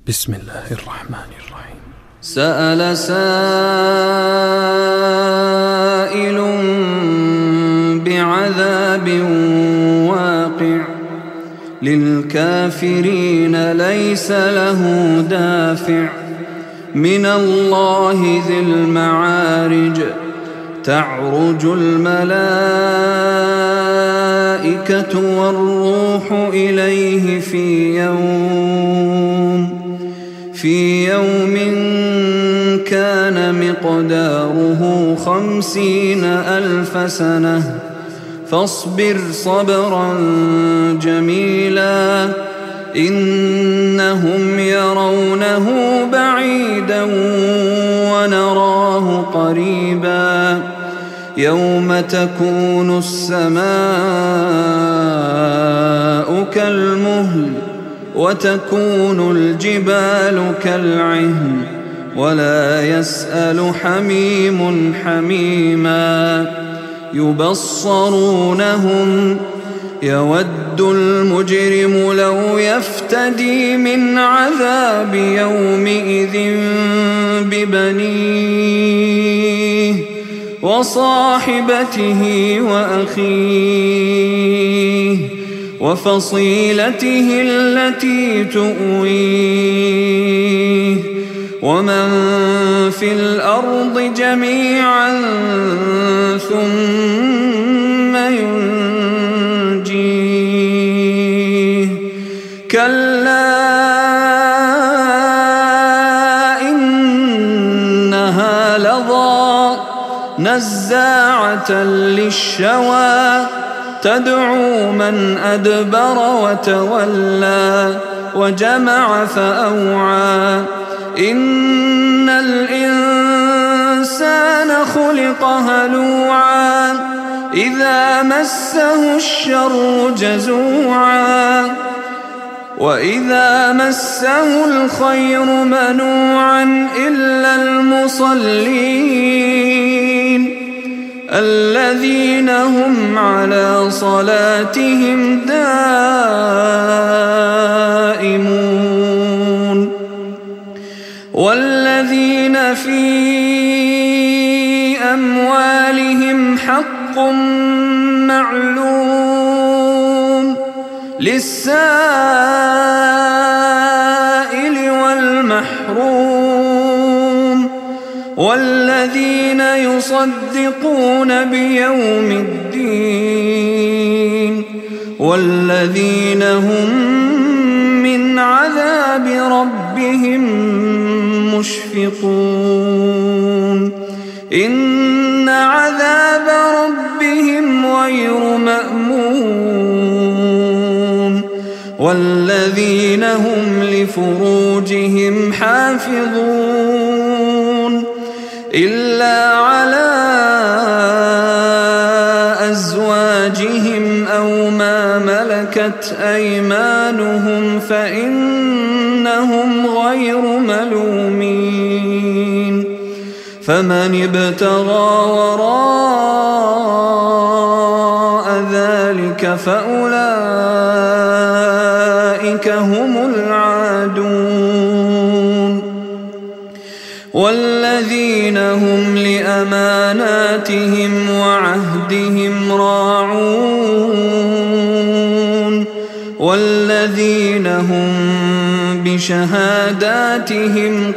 بسم الله الرحمن الرحيم. سأل سائل بعذاب واقع للكافرين ليس له دافع من الله ذي المعارج تعرج الملائكة والروح إليه في يوم كان مقداره 50,000 سنة فاصبر صبرا جميلا إنهم يرونه بعيدا ونراه قريبا يوم تكون السماء كالمهل وتكون الجبال كالعهن ولا يسأل حميم حميما يبصرونهم يود المجرم لو يفتدي من عذاب يومئذ ببنيه وصاحبته وأخيه وفصيلته التي تؤويه ومن في الأرض جميعا ثم ينجيه كلا إنها لظى نزاعة للشوى تدعو من أدبر وتولى وجمع فأوعى إن الإنسان خلق هلوعا إذا مسه الشر جزوعا وإذا مسه الخير منوعا إلا المصلين الذين هم على صلاتهم دائمون والذين في أموالهم حق معلوم للسائل والمحروم والذين يصدقون بيوم الدين والذين هم من عذاب ربهم مشفقون إن عذاب ربهم غير مأمون والذين هم لفروجهم حافظون إلا على أزواجهم أو ما ملكت أيمانهم فإنهم غير ملومين فمن ابتغى وراء ذلك فأولئك هم العادون والذين هم لأماناتهم وعهدهم راعون والذين هم بشهاداتهم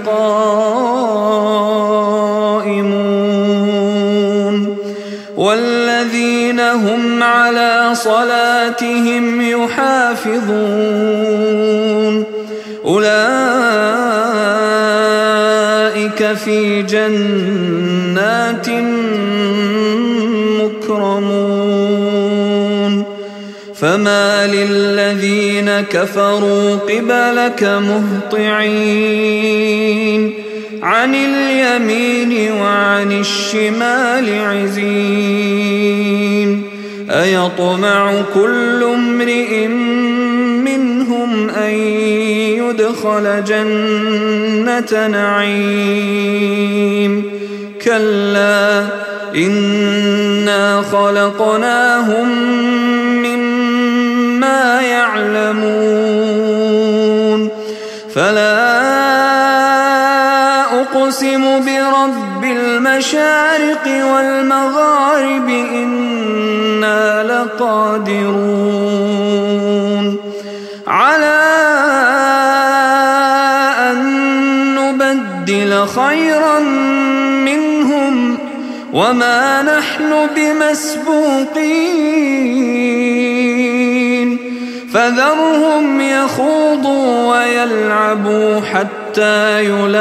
قائمون والذين هم على صلاتهم يحافظون أولئك في جنات مكرمون فما للذين كفروا قبلك مهطعين عن اليمين وعن الشمال عزين أيطمع كل امرئ منهم أن يدخل جنة نعيم كلا إنا خلقناهم مما يعلمون فلا أقسم برب المشارق والمغارب إنا لقادرون على أن نبدل خيرا منهم وما نحن بمسبوقين فذرهم يخوضوا ويلعبوا حتى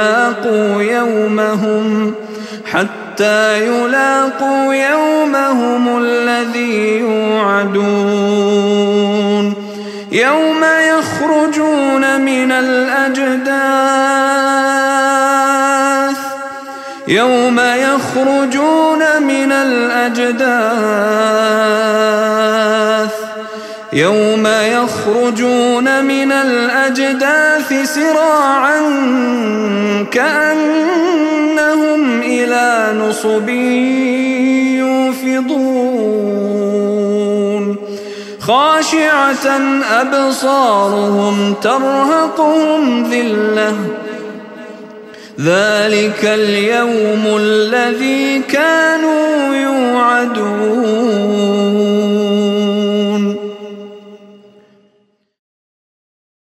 يلاقوا يومهم الذي يوعدون يوم يخرجون من الأجداث سراعا كأنهم إلى نصب يوفضون خاشعة أبصارهم ترهقهم ذلة ذلك اليوم الذي كانوا يوعدون